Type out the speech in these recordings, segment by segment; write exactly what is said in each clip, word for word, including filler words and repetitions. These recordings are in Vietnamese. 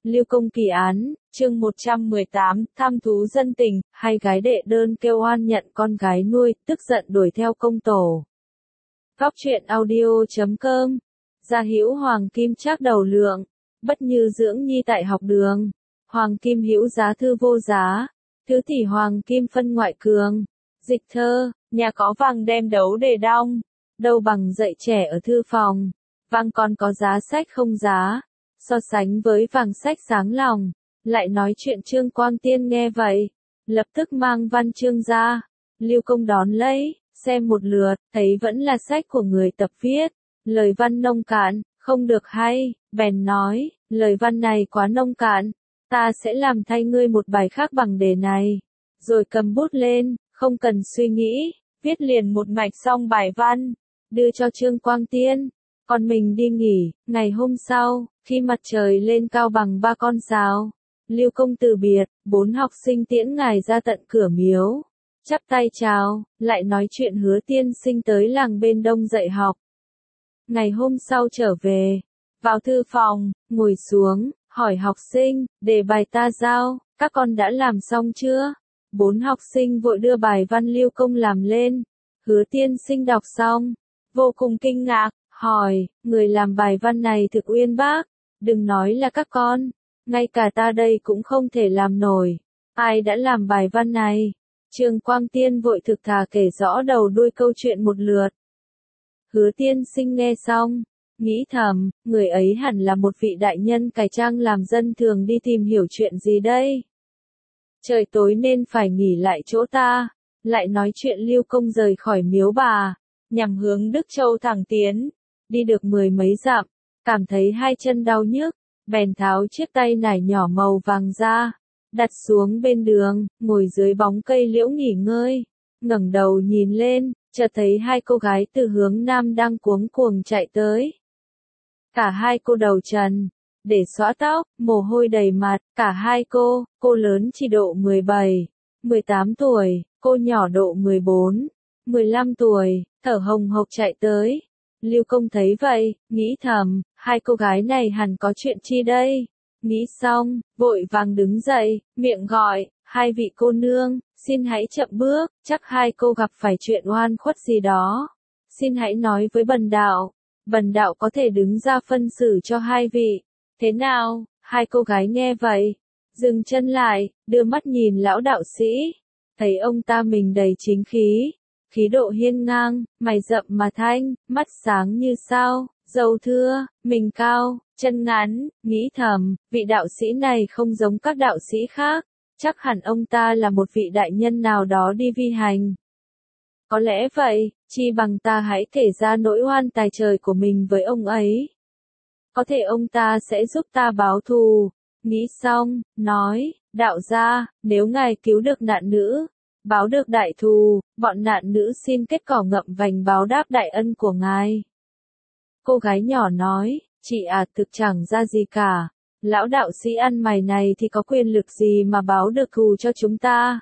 Lưu Công kỳ án, chương một trăm mười tám, tham thú dân tình, hai gái đệ đơn kêu oan nhận con gái nuôi, tức giận đuổi theo công tổ. Góc truyện audio chấm com. Gia hữu Hoàng Kim Trác đầu lượng, bất như dưỡng nhi tại học đường. Hoàng Kim hữu giá thư vô giá, thứ tỷ Hoàng Kim phân ngoại cường. Dịch thơ, nhà có vàng đem đấu để đong, đâu bằng dạy trẻ ở thư phòng. Vàng còn có giá sách không giá, so sánh với vàng sách sáng lòng. Lại nói chuyện Trương Quang Tiên nghe vậy, lập tức mang văn chương ra. Lưu Công đón lấy, xem một lượt, thấy vẫn là sách của người tập viết. Lời văn nông cạn, không được hay, bèn nói, lời văn này quá nông cạn, ta sẽ làm thay ngươi một bài khác bằng đề này. Rồi cầm bút lên, không cần suy nghĩ, viết liền một mạch xong bài văn, đưa cho Trương Quang Tiên. Còn mình đi nghỉ. Ngày hôm sau, khi mặt trời lên cao bằng ba con sao, Lưu Công từ biệt, bốn học sinh tiễn ngài ra tận cửa miếu, chắp tay chào, lại nói chuyện hứa tiên sinh tới làng bên đông dạy học. Ngày hôm sau trở về, vào thư phòng, ngồi xuống, hỏi học sinh, đề bài ta giao, các con đã làm xong chưa? Bốn học sinh vội đưa bài văn Lưu Công làm lên, hứa tiên sinh đọc xong, vô cùng kinh ngạc, hỏi, người làm bài văn này thực uyên bác, đừng nói là các con, ngay cả ta đây cũng không thể làm nổi, ai đã làm bài văn này? Trương Quang Tiên vội thực thà kể rõ đầu đuôi câu chuyện một lượt. Hứa tiên sinh nghe xong, nghĩ thầm, người ấy hẳn là một vị đại nhân cải trang làm dân thường đi tìm hiểu chuyện gì đây? Trời tối nên phải nghỉ lại chỗ ta, lại nói chuyện Lưu Công rời khỏi miếu bà, nhằm hướng Đức Châu thẳng tiến, đi được mười mấy dặm, cảm thấy hai chân đau nhức, bèn tháo chiếc tay nải nhỏ màu vàng ra, đặt xuống bên đường, ngồi dưới bóng cây liễu nghỉ ngơi, ngẩng đầu nhìn lên, chợt thấy hai cô gái từ hướng nam đang cuống cuồng chạy tới. Cả hai cô đầu trần, để xõa tóc, mồ hôi đầy mặt, cả hai cô, cô lớn chỉ độ mười bảy, mười tám tuổi, cô nhỏ độ mười bốn, mười lăm tuổi, thở hồng hộc chạy tới. Lưu Công thấy vậy, nghĩ thầm, hai cô gái này hẳn có chuyện chi đây? Nghĩ xong, vội vàng đứng dậy, miệng gọi, hai vị cô nương, xin hãy chậm bước, chắc hai cô gặp phải chuyện oan khuất gì đó. Xin hãy nói với bần đạo, bần đạo có thể đứng ra phân xử cho hai vị. Thế nào? Hai cô gái nghe vậy, dừng chân lại, đưa mắt nhìn lão đạo sĩ, thấy ông ta mình đầy chính khí, khí độ hiên ngang, mày rậm mà thanh, mắt sáng như sao, râu thưa, mình cao, chân ngắn, nghĩ thầm, vị đạo sĩ này không giống các đạo sĩ khác, chắc hẳn ông ta là một vị đại nhân nào đó đi vi hành. Có lẽ vậy, chi bằng ta hãy kể ra nỗi oan tài trời của mình với ông ấy. Có thể ông ta sẽ giúp ta báo thù. Nghĩ xong, nói, đạo gia, nếu ngài cứu được nạn nữ, báo được đại thù, bọn nạn nữ xin kết cỏ ngậm vành báo đáp đại ân của ngài. Cô gái nhỏ nói, chị à thực chẳng ra gì cả, lão đạo sĩ ăn mày này thì có quyền lực gì mà báo được thù cho chúng ta.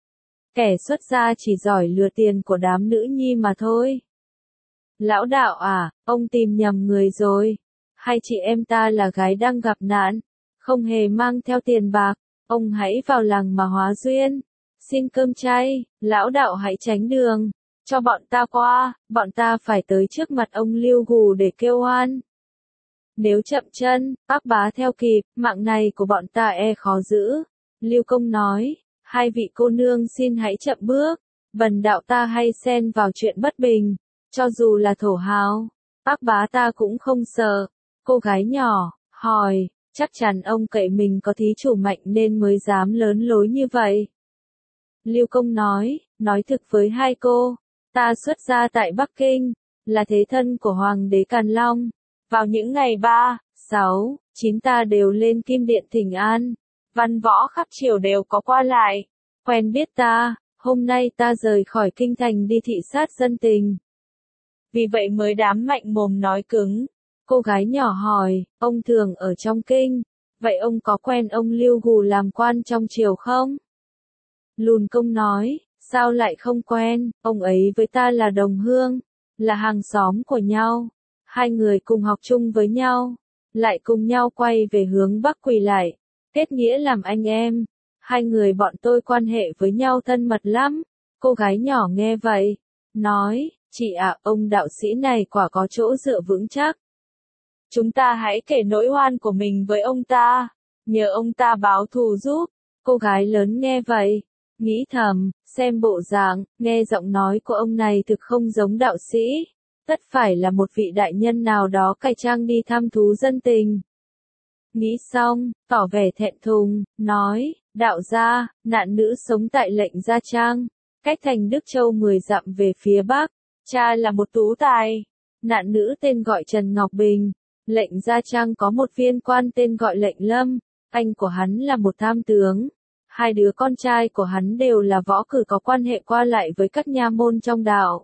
Kẻ xuất gia chỉ giỏi lừa tiền của đám nữ nhi mà thôi. Lão đạo à, ông tìm nhầm người rồi, hay chị em ta là gái đang gặp nạn, không hề mang theo tiền bạc, ông hãy vào làng mà hóa duyên. Xin cơm chay, lão đạo hãy tránh đường, cho bọn ta qua, bọn ta phải tới trước mặt ông Lưu Gù để kêu oan. Nếu chậm chân, bác bá theo kịp, mạng này của bọn ta e khó giữ. Lưu Công nói, hai vị cô nương xin hãy chậm bước, bần đạo ta hay xen vào chuyện bất bình, cho dù là thổ hào, bác bá ta cũng không sợ. Cô gái nhỏ, hỏi, chắc chắn ông cậy mình có thí chủ mạnh nên mới dám lớn lối như vậy. Lưu Công nói, nói thực với hai cô, ta xuất gia tại Bắc Kinh, là thế thân của Hoàng đế Càn Long. Vào những ngày ba, sáu, chín ta đều lên Kim Điện thỉnh an, văn võ khắp triều đều có qua lại, quen biết ta, hôm nay ta rời khỏi kinh thành đi thị sát dân tình. Vì vậy mới dám mạnh mồm nói cứng. Cô gái nhỏ hỏi, ông thường ở trong kinh, vậy ông có quen ông Lưu Gù làm quan trong triều không? Lùn Công nói, sao lại không quen, ông ấy với ta là đồng hương, là hàng xóm của nhau, hai người cùng học chung với nhau, lại cùng nhau quay về hướng bắc quỳ lại, kết nghĩa làm anh em. Hai người bọn tôi quan hệ với nhau thân mật lắm. Cô gái nhỏ nghe vậy, nói, chị ạ, ông đạo sĩ này quả có chỗ dựa vững chắc. Chúng ta hãy kể nỗi oan của mình với ông ta, nhờ ông ta báo thù giúp. Cô gái lớn nghe vậy, nghĩ thầm, xem bộ dạng, nghe giọng nói của ông này thực không giống đạo sĩ, tất phải là một vị đại nhân nào đó cải trang đi thăm thú dân tình. Nghĩ xong, tỏ vẻ thẹn thùng, nói, đạo gia, nạn nữ sống tại Lệnh Gia Trang, cách thành Đức Châu mười dặm về phía bắc, cha là một tú tài. Nạn nữ tên gọi Trần Ngọc Bình. Lệnh Gia Trang có một viên quan tên gọi Lệnh Lâm, anh của hắn là một tham tướng. Hai đứa con trai của hắn đều là võ cử có quan hệ qua lại với các nha môn trong đạo.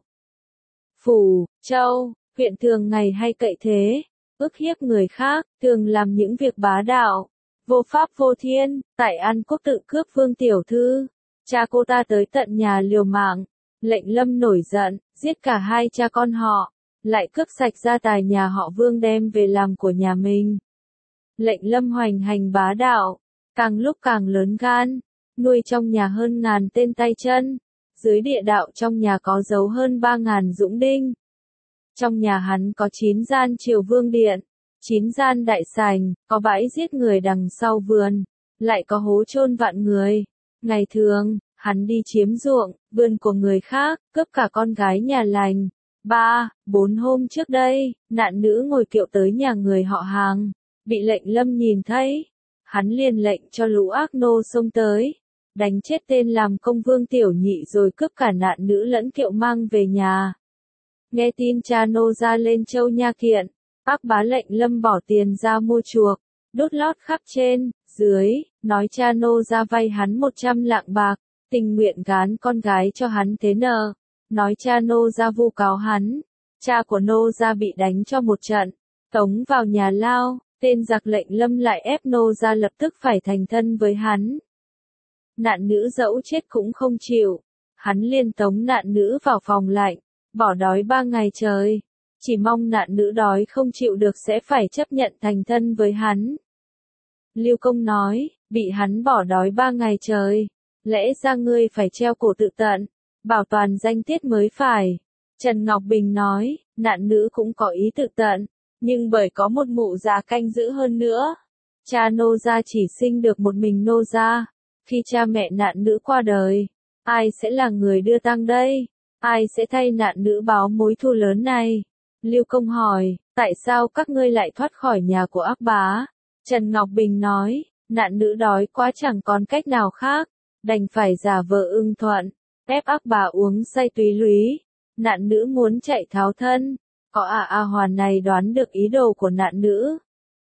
Phủ, Châu, huyện thường ngày hay cậy thế, ức hiếp người khác, thường làm những việc bá đạo, vô pháp vô thiên. Tại An Quốc tự cướp Vương tiểu thư, cha cô ta tới tận nhà liều mạng. Lệnh Lâm nổi giận, giết cả hai cha con họ, lại cướp sạch gia tài nhà họ Vương đem về làm của nhà mình. Lệnh Lâm hoành hành bá đạo, càng lúc càng lớn gan, nuôi trong nhà hơn ngàn tên tay chân, dưới địa đạo trong nhà có giấu hơn ba ngàn dũng đinh. Trong nhà hắn có chín gian triều vương điện, chín gian đại sảnh, có bãi giết người đằng sau vườn, lại có hố chôn vạn người. Ngày thường, hắn đi chiếm ruộng, vườn của người khác, cướp cả con gái nhà lành. Ba, bốn hôm trước đây, nạn nữ ngồi kiệu tới nhà người họ Hàng, bị Lệnh Lâm nhìn thấy. Hắn liền lệnh cho lũ ác nô xông tới, đánh chết tên làm công Vương tiểu nhị rồi cướp cả nạn nữ lẫn kiệu mang về nhà. Nghe tin cha nô ra lên Châu Nha kiện, ác bá Lệnh Lâm bỏ tiền ra mua chuộc, đốt lót khắp trên, dưới, nói cha nô ra vay hắn một trăm lạng bạc, tình nguyện gán con gái cho hắn thế nờ. Nói cha nô ra vu cáo hắn, cha của nô ra bị đánh cho một trận, tống vào nhà lao, tên giặc Lệnh Lâm lại ép nô ra lập tức phải thành thân với hắn. Nạn nữ dẫu chết cũng không chịu, hắn liền tống nạn nữ vào phòng lạnh, bỏ đói ba ngày trời, chỉ mong nạn nữ đói không chịu được sẽ phải chấp nhận thành thân với hắn. Lưu Công nói, bị hắn bỏ đói ba ngày trời, lẽ ra ngươi phải treo cổ tự tận, bảo toàn danh tiết mới phải. Trần Ngọc Bình nói, nạn nữ cũng có ý tự tận, nhưng bởi có một mụ già canh giữ hơn nữa. Cha nô gia chỉ sinh được một mình nô gia, khi cha mẹ nạn nữ qua đời, ai sẽ là người đưa tang đây? Ai sẽ thay nạn nữ báo mối thù lớn này? Lưu Công hỏi, tại sao các ngươi lại thoát khỏi nhà của ác bá? Trần Ngọc Bình nói, nạn nữ đói quá chẳng còn cách nào khác, đành phải giả vờ ưng thuận, ép ác bá uống say túy lúy. Nạn nữ muốn chạy tháo thân, có à A Hoàn này đoán được ý đồ của nạn nữ.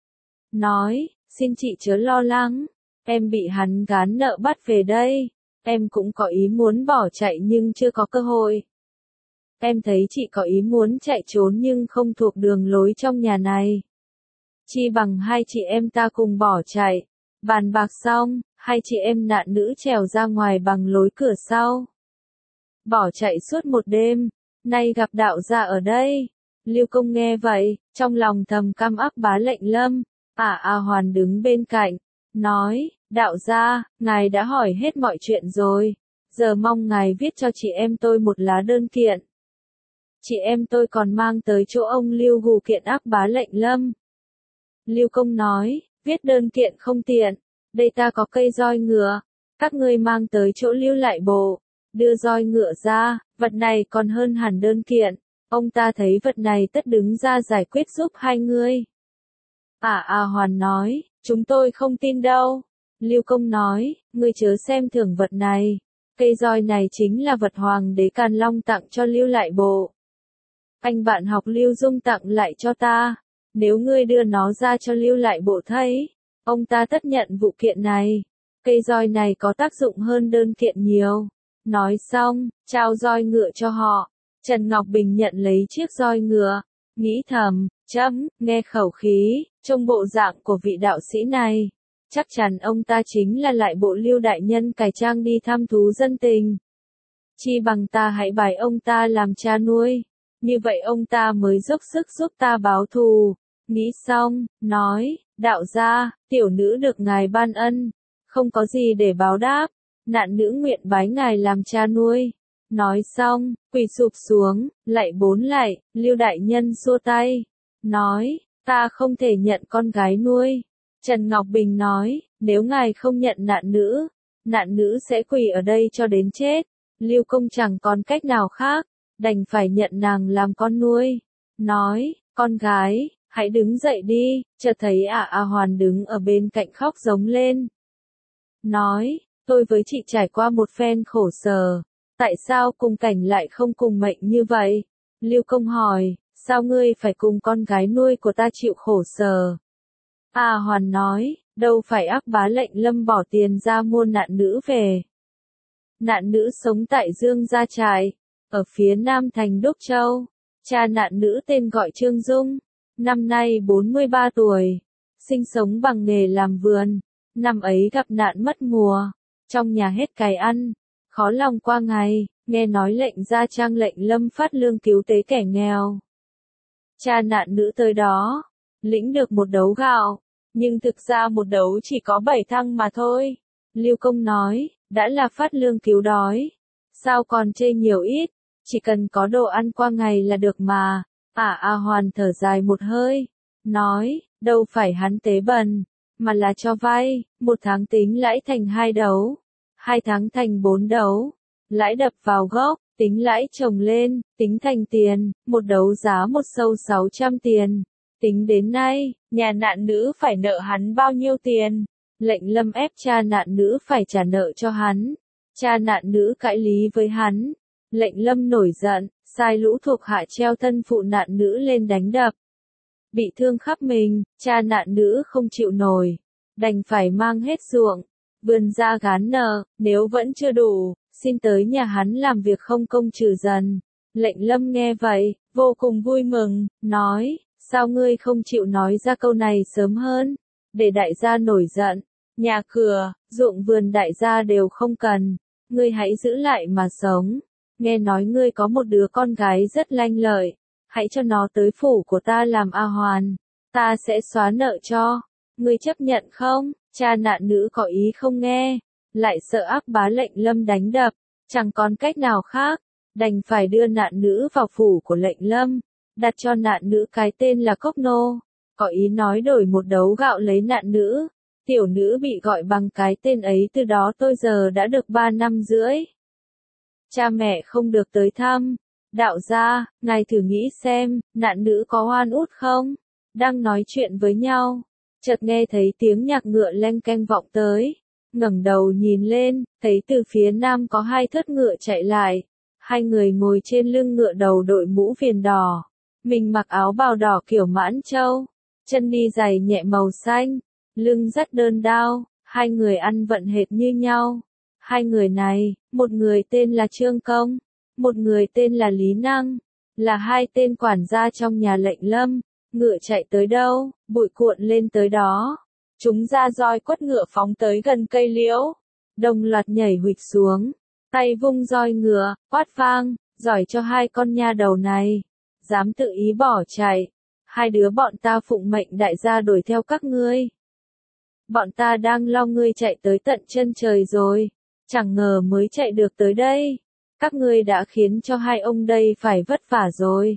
Nói, xin chị chớ lo lắng, em bị hắn gán nợ bắt về đây, em cũng có ý muốn bỏ chạy nhưng chưa có cơ hội. Em thấy chị có ý muốn chạy trốn nhưng không thuộc đường lối trong nhà này. Chi bằng hai chị em ta cùng bỏ chạy, bàn bạc xong, hai chị em nạn nữ trèo ra ngoài bằng lối cửa sau. Bỏ chạy suốt một đêm, nay gặp đạo gia ở đây. Lưu Công nghe vậy, trong lòng thầm căm ác bá Lệnh Lâm. À A Hoàn đứng bên cạnh, nói, đạo gia, ngài đã hỏi hết mọi chuyện rồi, giờ mong ngài viết cho chị em tôi một lá đơn kiện. Chị em tôi còn mang tới chỗ ông Lưu hù kiện ác bá Lệnh Lâm. Lưu Công nói, viết đơn kiện không tiện, đây ta có cây roi ngựa, các ngươi mang tới chỗ Lưu lại bộ, đưa roi ngựa ra, vật này còn hơn hẳn đơn kiện, ông ta thấy vật này tất đứng ra giải quyết giúp hai ngươi. À A Hoàn nói, chúng tôi không tin đâu. Lưu Công nói, ngươi chớ xem thường vật này, cây roi này chính là vật hoàng đế Càn Long tặng cho Lưu lại bộ. Anh bạn học Lưu Dung tặng lại cho ta, nếu ngươi đưa nó ra cho Lưu lại bộ thấy, ông ta tất nhận vụ kiện này. Cây roi này có tác dụng hơn đơn kiện nhiều. Nói xong, trao roi ngựa cho họ. Trần Ngọc Bình nhận lấy chiếc roi ngựa, nghĩ thầm, chấm, nghe khẩu khí, trông bộ dạng của vị đạo sĩ này, chắc chắn ông ta chính là lại bộ Lưu đại nhân cải trang đi thăm thú dân tình. Chi bằng ta hãy bài ông ta làm cha nuôi, như vậy ông ta mới dốc sức giúp ta báo thù. nghĩ xong, nói, đạo gia, tiểu nữ được ngài ban ân, không có gì để báo đáp, nạn nữ nguyện bái ngài làm cha nuôi. Nói xong, quỳ sụp xuống, lạy bốn lạy, Lưu đại nhân xua tay, nói, ta không thể nhận con gái nuôi. Trần Ngọc Bình nói, nếu ngài không nhận nạn nữ, nạn nữ sẽ quỳ ở đây cho đến chết. Lưu Công chẳng còn cách nào khác, đành phải nhận nàng làm con nuôi. Nói, con gái, hãy đứng dậy đi, chợt thấy ả A Hoàn đứng ở bên cạnh khóc giống lên. Nói, tôi với chị trải qua một phen khổ sở, tại sao cùng cảnh lại không cùng mệnh như vậy? Lưu Công hỏi, sao ngươi phải cùng con gái nuôi của ta chịu khổ sở? A Hoàn nói, đâu phải ác bá lệnh lâm bỏ tiền ra mua nạn nữ về. Nạn nữ sống tại Dương Gia Trại, ở phía nam thành Đốc Châu. Cha nạn nữ tên gọi Trương Dung, năm nay bốn mươi ba tuổi, sinh sống bằng nghề làm vườn. Năm ấy gặp nạn mất mùa, trong nhà hết cái ăn, khó lòng qua ngày, nghe nói lệnh gia trang lệnh lâm phát lương cứu tế kẻ nghèo. Cha nạn nữ tới đó, lĩnh được một đấu gạo, nhưng thực ra một đấu chỉ có bảy thăng mà thôi. Lưu Công nói, đã là phát lương cứu đói, sao còn chê nhiều ít, chỉ cần có đồ ăn qua ngày là được mà. Ả A Hoàn thở dài một hơi, nói, đâu phải hắn tế bần, mà là cho vay, một tháng tính lãi thành hai đấu, hai tháng thành bốn đấu, lãi đập vào gốc, tính lãi chồng lên, tính thành tiền, một đấu giá một sâu sáu trăm tiền. Tính đến nay, nhà nạn nữ phải nợ hắn bao nhiêu tiền? Lệnh lâm ép cha nạn nữ phải trả nợ cho hắn. Cha nạn nữ cãi lý với hắn. Lệnh lâm nổi giận, sai lũ thuộc hạ treo thân phụ nạn nữ lên đánh đập. Bị thương khắp mình, cha nạn nữ không chịu nổi, đành phải mang hết ruộng, vườn ra gán nợ, nếu vẫn chưa đủ, xin tới nhà hắn làm việc không công trừ dần. Lệnh lâm nghe vậy, vô cùng vui mừng, nói, sao ngươi không chịu nói ra câu này sớm hơn, để đại gia nổi giận, nhà cửa, ruộng vườn đại gia đều không cần, ngươi hãy giữ lại mà sống. Nghe nói ngươi có một đứa con gái rất lanh lợi, hãy cho nó tới phủ của ta làm A Hoàn, ta sẽ xóa nợ cho, ngươi chấp nhận không? Cha nạn nữ có ý không nghe, lại sợ ác bá lệnh lâm đánh đập, chẳng còn cách nào khác, đành phải đưa nạn nữ vào phủ của lệnh lâm, đặt cho nạn nữ cái tên là Cốc Nô, có ý nói đổi một đấu gạo lấy nạn nữ. Tiểu nữ bị gọi bằng cái tên ấy từ đó tôi giờ đã được ba năm rưỡi. Cha mẹ không được tới thăm. Đạo gia, ngài thử nghĩ xem, nạn nữ có oan út không? Đang nói chuyện với nhau, chợt nghe thấy tiếng nhạc ngựa leng keng vọng tới. Ngẩng đầu nhìn lên, thấy từ phía nam có hai thớt ngựa chạy lại. Hai người ngồi trên lưng ngựa đầu đội mũ viền đỏ. Mình mặc áo bào đỏ kiểu Mãn Châu, chân đi giày nhẹ màu xanh, lưng dắt đơn đao, hai người ăn vận hệt như nhau. Hai người này, một người tên là Trương Công, một người tên là Lý Năng, là hai tên quản gia trong nhà lệnh lâm. Ngựa chạy tới đâu, bụi cuộn lên tới đó. Chúng ra roi quất ngựa phóng tới gần cây liễu, đồng loạt nhảy huỵch xuống, tay vung roi ngựa, quát vang, giỏi cho hai con nha đầu này, dám tự ý bỏ chạy. Hai đứa bọn ta phụng mệnh đại gia đuổi theo các ngươi. Bọn ta đang lo ngươi chạy tới tận chân trời rồi, chẳng ngờ mới chạy được tới đây. Các ngươi đã khiến cho hai ông đây phải vất vả rồi.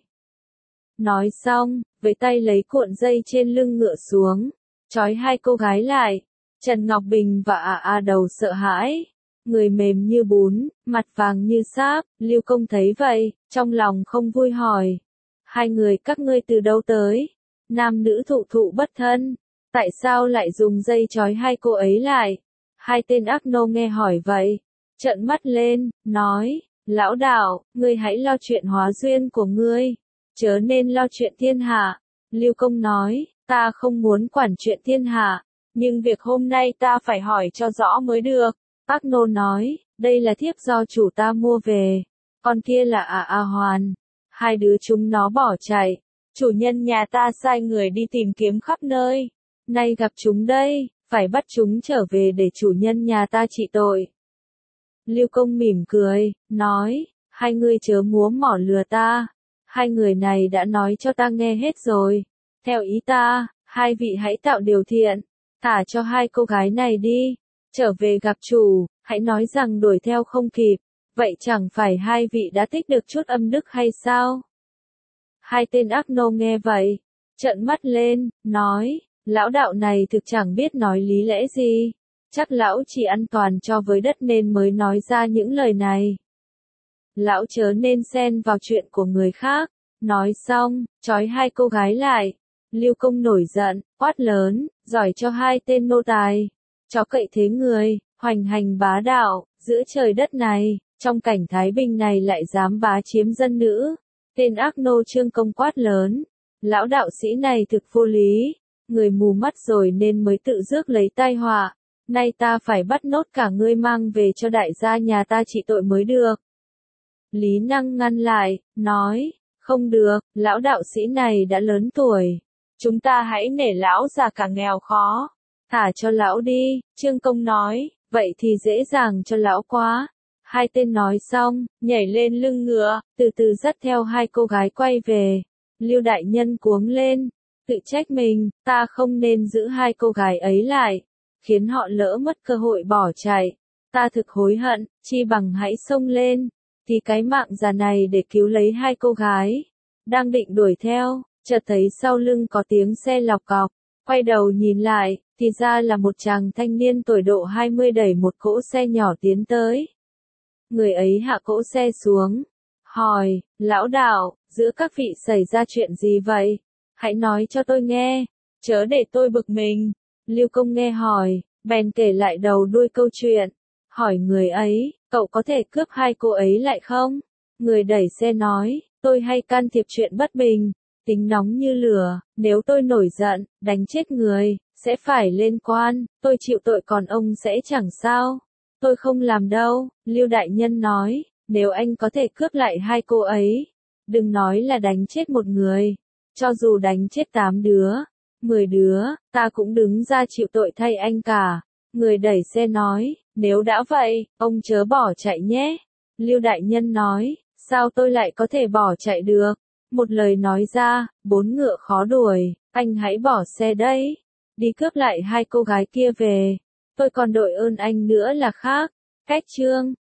Nói xong, với tay lấy cuộn dây trên lưng ngựa xuống, trói hai cô gái lại. Trần Ngọc Bình và ả a đầu sợ hãi, người mềm như bún, mặt vàng như sáp. Lưu Công thấy vậy, trong lòng không vui hỏi, hai người các ngươi từ đâu tới? Nam nữ thụ thụ bất thân, tại sao lại dùng dây trói hai cô ấy lại? Hai tên ác nô nghe hỏi vậy, trợn mắt lên, nói, lão đạo, ngươi hãy lo chuyện hóa duyên của ngươi, chớ nên lo chuyện thiên hạ. Lưu Công nói, ta không muốn quản chuyện thiên hạ, nhưng việc hôm nay ta phải hỏi cho rõ mới được. Ác nô nói, đây là thiếp do chủ ta mua về, con kia là ả a Hoàn. Hai đứa chúng nó bỏ chạy, chủ nhân nhà ta sai người đi tìm kiếm khắp nơi, nay gặp chúng đây, phải bắt chúng trở về để chủ nhân nhà ta trị tội. Lưu Công mỉm cười, nói, hai ngươi chớ múa mỏ lừa ta, hai người này đã nói cho ta nghe hết rồi, Theo ý ta, hai vị hãy tạo điều thiện, thả cho hai cô gái này đi, trở về gặp chủ, hãy nói rằng đuổi theo không kịp, vậy chẳng phải hai vị đã tích được chút âm đức hay sao? Hai tên ác nô nghe vậy, trợn mắt lên, nói, lão đạo này thực chẳng biết nói lý lẽ gì, chắc lão chỉ ăn toàn cho với đất nên mới nói ra những lời này. Lão chớ nên xen vào chuyện của người khác. Nói xong, trói hai cô gái lại. Lưu Công nổi giận, quát lớn, giỏi cho hai tên nô tài. Chó cậy thế người, hoành hành bá đạo, giữa trời đất này, trong cảnh thái bình này lại dám bá chiếm dân nữ. Tên ác nô Trương Công quát lớn, lão đạo sĩ này thực vô lý, người mù mắt rồi nên mới tự rước lấy tai họa. Nay ta phải bắt nốt cả ngươi mang về cho đại gia nhà ta trị tội mới được. Lý Năng ngăn lại, nói, không được, lão đạo sĩ này đã lớn tuổi. Chúng ta hãy nể lão già cả nghèo khó. Thả cho lão đi, Trương Công nói, vậy thì dễ dàng cho lão quá. Hai tên nói xong, nhảy lên lưng ngựa, từ từ dắt theo hai cô gái quay về. Lưu đại nhân cuống lên, tự trách mình, ta không nên giữ hai cô gái ấy lại, khiến họ lỡ mất cơ hội bỏ chạy. Ta thực hối hận, chi bằng hãy xông lên, thì cái mạng già này để cứu lấy hai cô gái. Đang định đuổi theo, chợt thấy sau lưng có tiếng xe lọc cọc, quay đầu nhìn lại, thì ra là một chàng thanh niên tuổi độ hai mươi đẩy một cỗ xe nhỏ tiến tới. Người ấy hạ cỗ xe xuống, hỏi, lão đạo, giữa các vị xảy ra chuyện gì vậy? Hãy nói cho tôi nghe, chớ để tôi bực mình. Lưu Công nghe hỏi, bèn kể lại đầu đuôi câu chuyện, hỏi người ấy, cậu có thể cướp hai cô ấy lại không? Người đẩy xe nói, tôi hay can thiệp chuyện bất bình, tính nóng như lửa, nếu tôi nổi giận, đánh chết người, sẽ phải lên quan, tôi chịu tội còn ông sẽ chẳng sao. Tôi không làm đâu, Lưu đại nhân nói, nếu anh có thể cướp lại hai cô ấy, đừng nói là đánh chết một người, cho dù đánh chết tám đứa, mười đứa, ta cũng đứng ra chịu tội thay anh cả. Người đẩy xe nói, nếu đã vậy, ông chớ bỏ chạy nhé. Lưu đại nhân nói, sao tôi lại có thể bỏ chạy được? Một lời nói ra, bốn ngựa khó đuổi, anh hãy bỏ xe đấy, đi cướp lại hai cô gái kia về, tôi còn đội ơn anh nữa là khác. Cách chương